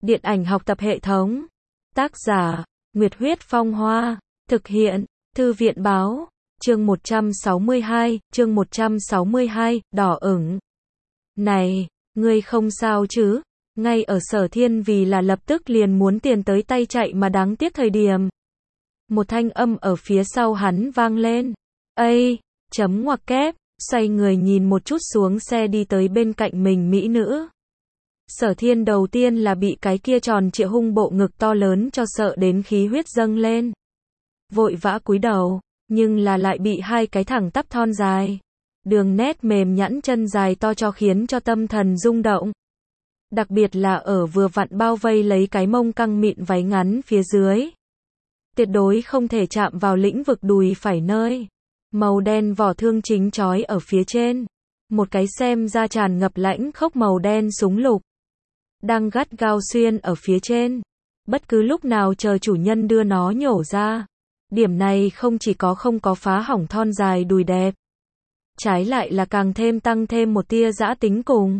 Điện ảnh học tập hệ thống. Tác giả, Nguyệt Huyết Phong Hoa. Thực hiện, Thư viện Báo. Chương 162, đỏ ửng. Này, ngươi không sao chứ? Ngay ở Sở Thiên vì là lập tức liền muốn tiền tới tay chạy mà đáng tiếc thời điểm. Một thanh âm ở phía sau hắn vang lên. Ây, chấm ngoặc kép, xoay người nhìn một chút xuống xe đi tới bên cạnh mình mỹ nữ. Sở Thiên đầu tiên là bị cái kia tròn trịa hung bộ ngực to lớn cho sợ đến khí huyết dâng lên. Vội vã cúi đầu, nhưng là lại bị hai cái thẳng tắp thon dài, đường nét mềm nhẵn chân dài to cho khiến cho tâm thần rung động. Đặc biệt là ở vừa vặn bao vây lấy cái mông căng mịn váy ngắn phía dưới. Tuyệt đối không thể chạm vào lĩnh vực đùi phải nơi. Màu đen vỏ thương chính chói ở phía trên. Một cái xem ra tràn ngập lãnh khốc màu đen súng lục. Đang gắt gao xuyên ở phía trên. Bất cứ lúc nào chờ chủ nhân đưa nó nhổ ra. Điểm này không chỉ không có phá hỏng thon dài đùi đẹp. Trái lại là càng thêm tăng thêm một tia dã tính cùng.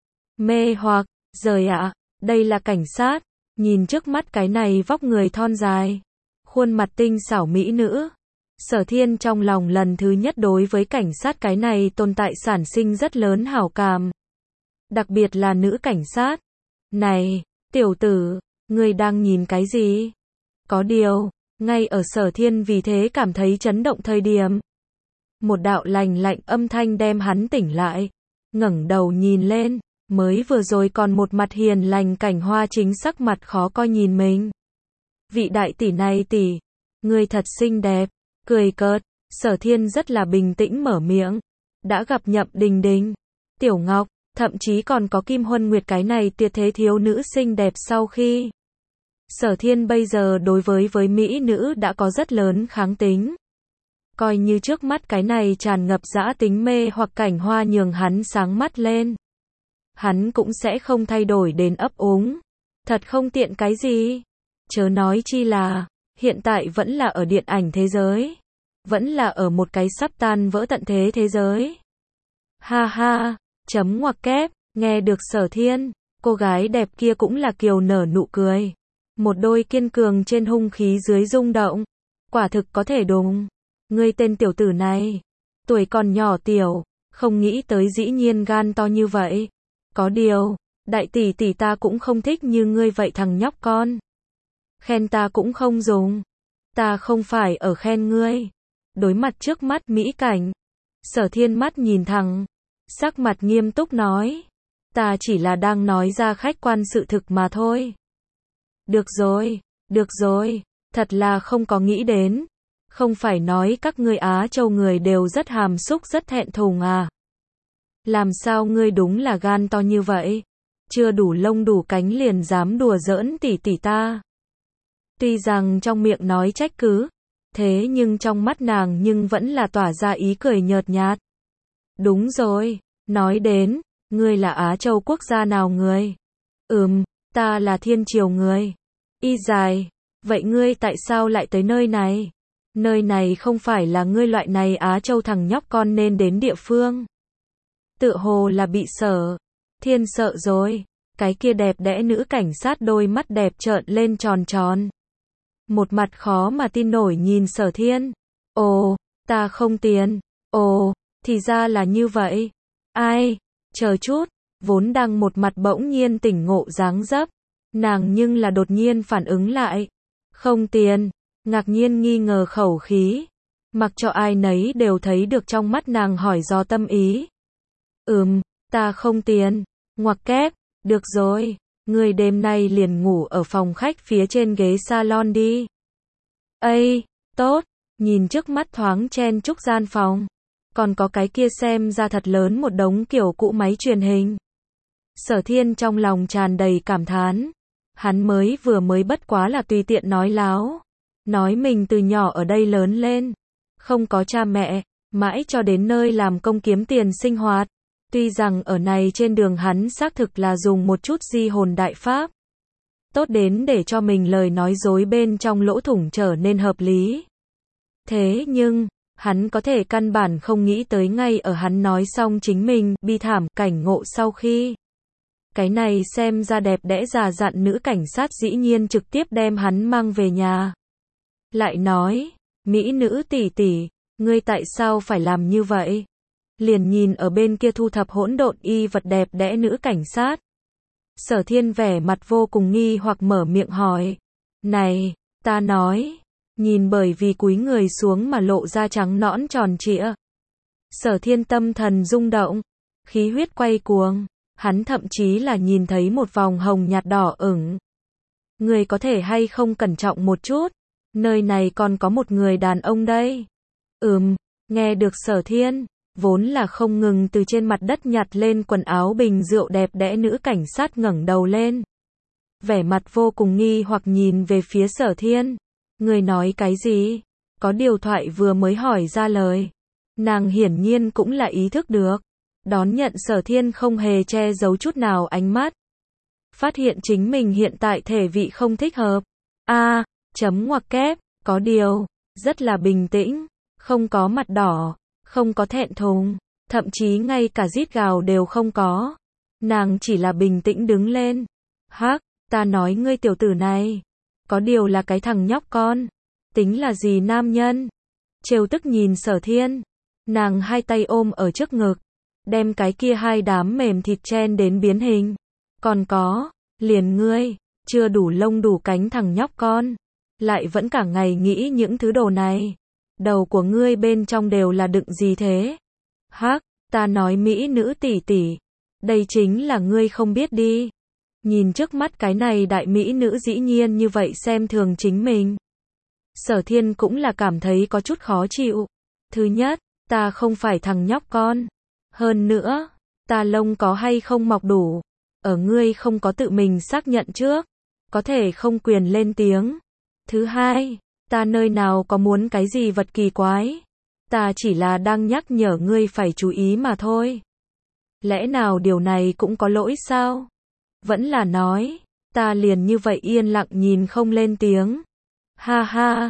Mê hoặc, rời ạ, đây là cảnh sát. Nhìn trước mắt cái này vóc người thon dài. Khuôn mặt tinh xảo mỹ nữ. Sở Thiên trong lòng lần thứ nhất đối với cảnh sát cái này tồn tại sản sinh rất lớn hảo cảm. Đặc biệt là nữ cảnh sát. Này, tiểu tử, ngươi đang nhìn cái gì? Có điều, ngay ở Sở Thiên vì thế cảm thấy chấn động thời điểm. Một đạo lành lạnh âm thanh đem hắn tỉnh lại. Ngẩng đầu nhìn lên, mới vừa rồi còn một mặt hiền lành Cảnh Hoa chính sắc mặt khó coi nhìn mình. Vị đại tỷ này tỷ, ngươi thật xinh đẹp, cười cợt. Sở Thiên rất là bình tĩnh mở miệng. Đã gặp Nhậm Đình Đình, Tiểu Ngọc, thậm chí còn có Kim Huân Nguyệt cái này tuyệt thế thiếu nữ xinh đẹp sau khi. Sở Thiên bây giờ đối với mỹ nữ đã có rất lớn kháng tính. Coi như trước mắt cái này tràn ngập dã tính mê hoặc Cảnh Hoa nhường hắn sáng mắt lên. Hắn cũng sẽ không thay đổi đến ấp úng. Thật không tiện cái gì. Chớ nói chi là, hiện tại vẫn là ở điện ảnh thế giới. Vẫn là ở một cái sắp tan vỡ tận thế giới. Ha ha, chấm ngoặc kép, nghe được Sở Thiên, cô gái đẹp kia cũng là kiều nở nụ cười. Một đôi kiên cường trên hung khí dưới rung động. Quả thực có thể đùng. Ngươi tên tiểu tử này, tuổi còn nhỏ tiểu, không nghĩ tới dĩ nhiên gan to như vậy. Có điều, đại tỷ tỷ ta cũng không thích như ngươi vậy thằng nhóc con. Khen ta cũng không dùng. Ta không phải ở khen ngươi. Đối mặt trước mắt mỹ cảnh. Sở Thiên mắt nhìn thẳng. Sắc mặt nghiêm túc nói. Ta chỉ là đang nói ra khách quan sự thực mà thôi. Được rồi, thật là không có nghĩ đến. Không phải nói các ngươi Á Châu người đều rất hàm xúc rất thẹn thùng à. Làm sao ngươi đúng là gan to như vậy? Chưa đủ lông đủ cánh liền dám đùa giỡn tỷ tỷ ta. Tuy rằng trong miệng nói trách cứ, thế nhưng trong mắt nàng nhưng vẫn là tỏa ra ý cười nhợt nhạt. Đúng rồi, nói đến, ngươi là Á Châu quốc gia nào người? Ta là Thiên Triều người. Y dài, vậy ngươi tại sao lại tới nơi này? Nơi này không phải là ngươi loại này Á Châu thằng nhóc con nên đến địa phương. Tựa hồ là bị Sở Thiên sợ rồi. Cái kia đẹp đẽ nữ cảnh sát đôi mắt đẹp trợn lên tròn tròn. Một mặt khó mà tin nổi nhìn Sở Thiên. Ồ, ta không tiền. Ồ, thì ra là như vậy. Ai, chờ chút, vốn đang một mặt bỗng nhiên tỉnh ngộ dáng dấp. Nàng nhưng là đột nhiên phản ứng lại. Không tiền, ngạc nhiên nghi ngờ khẩu khí. Mặc cho ai nấy đều thấy được trong mắt nàng hỏi do tâm ý. Ta không tiền. Ngoặc kép, được rồi, người đêm nay liền ngủ ở phòng khách phía trên ghế salon đi. Ây, tốt, nhìn trước mắt thoáng chen chúc gian phòng. Còn có cái kia xem ra thật lớn một đống kiểu cũ máy truyền hình. Sở Thiên trong lòng tràn đầy cảm thán. Hắn mới bất quá là tùy tiện nói láo. Nói mình từ nhỏ ở đây lớn lên. Không có cha mẹ, mãi cho đến nơi làm công kiếm tiền sinh hoạt. Tuy rằng ở này trên đường hắn xác thực là dùng một chút di hồn đại pháp. Tốt đến để cho mình lời nói dối bên trong lỗ thủng trở nên hợp lý. Thế nhưng, hắn có thể căn bản không nghĩ tới ngay ở hắn nói xong chính mình bi thảm cảnh ngộ sau khi. Cái này xem ra đẹp đẽ già dặn nữ cảnh sát dĩ nhiên trực tiếp đem hắn mang về nhà. Lại nói, mỹ nữ tỷ tỷ, ngươi tại sao phải làm như vậy? Liền nhìn ở bên kia thu thập hỗn độn y vật đẹp đẽ nữ cảnh sát. Sở Thiên vẻ mặt vô cùng nghi hoặc mở miệng hỏi. Này, ta nói, nhìn bởi vì cúi người xuống mà lộ ra trắng nõn tròn trịa. Sở Thiên tâm thần rung động, khí huyết quay cuồng, hắn thậm chí là nhìn thấy một vòng hồng nhạt đỏ ửng. Người có thể hay không cẩn trọng một chút, nơi này còn có một người đàn ông đây. Nghe được Sở Thiên, vốn là không ngừng từ trên mặt đất nhặt lên quần áo bình rượu đẹp đẽ nữ cảnh sát ngẩng đầu lên. Vẻ mặt vô cùng nghi hoặc nhìn về phía Sở Thiên. Người nói cái gì? Có điều thoại vừa mới hỏi ra lời. Nàng hiển nhiên cũng là ý thức được. Đón nhận Sở Thiên không hề che giấu chút nào ánh mắt. Phát hiện chính mình hiện tại thể vị không thích hợp. Chấm ngoặc kép, có điều, rất là bình tĩnh, không có mặt đỏ, không có thẹn thùng, thậm chí ngay cả rít gào đều không có. Nàng chỉ là bình tĩnh đứng lên. Hắc, ta nói ngươi tiểu tử này, có điều là cái thằng nhóc con, tính là gì nam nhân? Trêu tức nhìn Sở Thiên, nàng hai tay ôm ở trước ngực, đem cái kia hai đám mềm thịt chen đến biến hình. Còn có, liền ngươi, chưa đủ lông đủ cánh thằng nhóc con, lại vẫn cả ngày nghĩ những thứ đồ này. Đầu của ngươi bên trong đều là đựng gì thế? Hắc, ta nói mỹ nữ tỷ tỷ, đây chính là ngươi không biết đi. Nhìn trước mắt cái này đại mỹ nữ dĩ nhiên như vậy xem thường chính mình. Sở Thiên cũng là cảm thấy có chút khó chịu. Thứ nhất, ta không phải thằng nhóc con. Hơn nữa, ta lông có hay không mọc đủ. Ở ngươi không có tự mình xác nhận trước, có thể không quyền lên tiếng. Thứ hai, ta nơi nào có muốn cái gì vật kỳ quái. Ta chỉ là đang nhắc nhở ngươi phải chú ý mà thôi. Lẽ nào điều này cũng có lỗi sao? Vẫn là nói, ta liền như vậy yên lặng nhìn không lên tiếng. Ha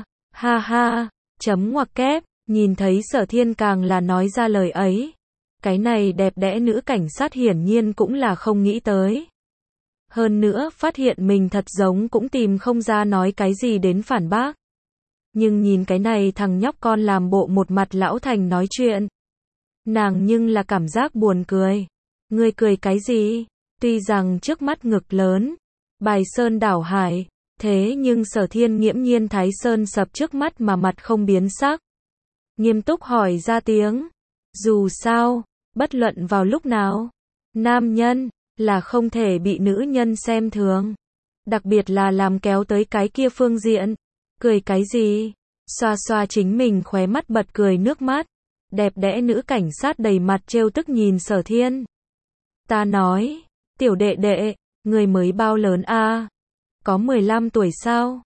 ha, chấm ngoặc kép, nhìn thấy Sở Thiên càng là nói ra lời ấy. Cái này đẹp đẽ nữ cảnh sát hiển nhiên cũng là không nghĩ tới. Hơn nữa phát hiện mình thật giống cũng tìm không ra nói cái gì đến phản bác. Nhưng nhìn cái này thằng nhóc con làm bộ một mặt lão thành nói chuyện. Nàng nhưng là cảm giác buồn cười. Ngươi cười cái gì? Tuy rằng trước mắt ngực lớn, bài sơn đảo hải, thế nhưng Sở Thiên nghiễm nhiên thái sơn sập trước mắt mà mặt không biến sắc. Nghiêm túc hỏi ra tiếng. Dù sao, bất luận vào lúc nào, nam nhân là không thể bị nữ nhân xem thường. Đặc biệt là làm kéo tới cái kia phương diện. Cười cái gì? Xoa xoa chính mình khóe mắt bật cười nước mắt. Đẹp đẽ nữ cảnh sát đầy mặt trêu tức nhìn Sở Thiên. Ta nói, tiểu đệ đệ, người mới bao lớn a? Có 15 tuổi sao?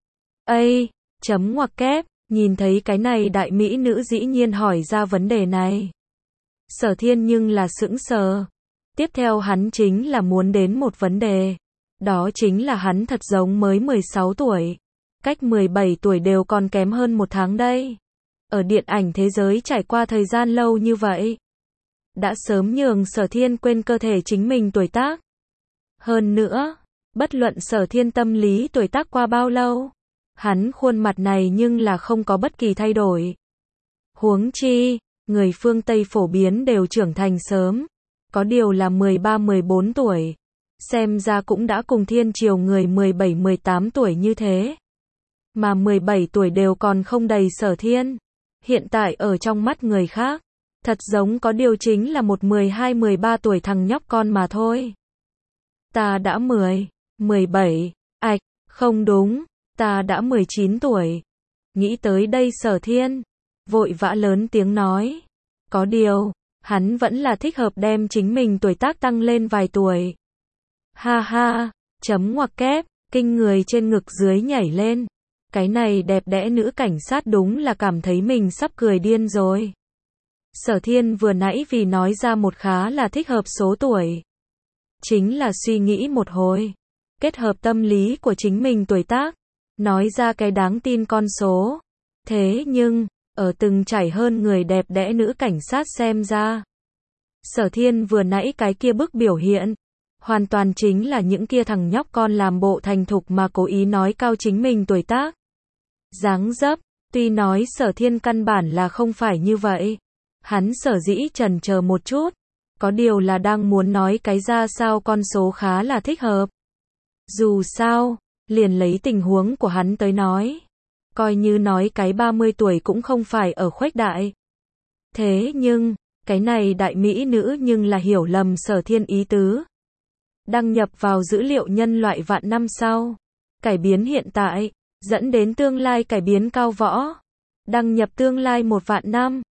Chấm ngoặc kép, nhìn thấy cái này đại mỹ nữ dĩ nhiên hỏi ra vấn đề này. Sở Thiên nhưng là sững sờ. Tiếp theo hắn chính là muốn đến một vấn đề. Đó chính là hắn thật giống mới 16 tuổi. Cách 17 tuổi đều còn kém hơn một tháng đây. Ở điện ảnh thế giới trải qua thời gian lâu như vậy, đã sớm nhường Sở Thiên quên cơ thể chính mình tuổi tác. Hơn nữa, bất luận Sở Thiên tâm lý tuổi tác qua bao lâu, hắn khuôn mặt này nhưng là không có bất kỳ thay đổi. Huống chi, người phương Tây phổ biến đều trưởng thành sớm, có điều là 13-14 tuổi, xem ra cũng đã cùng thiên triều người 17-18 tuổi như thế. Mà 17 tuổi đều còn không đầy Sở Thiên, hiện tại ở trong mắt người khác, thật giống có điều chính là một 12-13 tuổi thằng nhóc con mà thôi. Ta đã 17, không đúng, ta đã 19 tuổi. Nghĩ tới đây Sở Thiên vội vã lớn tiếng nói. Có điều, hắn vẫn là thích hợp đem chính mình tuổi tác tăng lên vài tuổi. Ha, chấm ngoặc kép, kinh người trên ngực dưới nhảy lên. Cái này đẹp đẽ nữ cảnh sát đúng là cảm thấy mình sắp cười điên rồi. Sở Thiên vừa nãy vì nói ra một khá là thích hợp số tuổi. Chính là suy nghĩ một hồi, kết hợp tâm lý của chính mình tuổi tác, nói ra cái đáng tin con số. Thế nhưng, ở từng trải hơn người đẹp đẽ nữ cảnh sát xem ra, Sở Thiên vừa nãy cái kia bức biểu hiện, Hoàn toàn chính là những kia thằng nhóc con làm bộ thành thục mà cố ý nói cao chính mình tuổi tác. Dáng dấp, tuy nói Sở Thiên căn bản là không phải như vậy. Hắn sở dĩ chần chờ một chút, có điều là đang muốn nói cái ra sao con số khá là thích hợp. Dù sao, liền lấy tình huống của hắn tới nói, coi như nói cái 30 tuổi cũng không phải ở khuếch đại. Thế nhưng, cái này đại mỹ nữ nhưng là hiểu lầm Sở Thiên ý tứ. Đăng nhập vào dữ liệu nhân loại vạn năm sau, cải biến hiện tại, dẫn đến tương lai cải biến cao võ. Đăng nhập tương lai 1 vạn năm.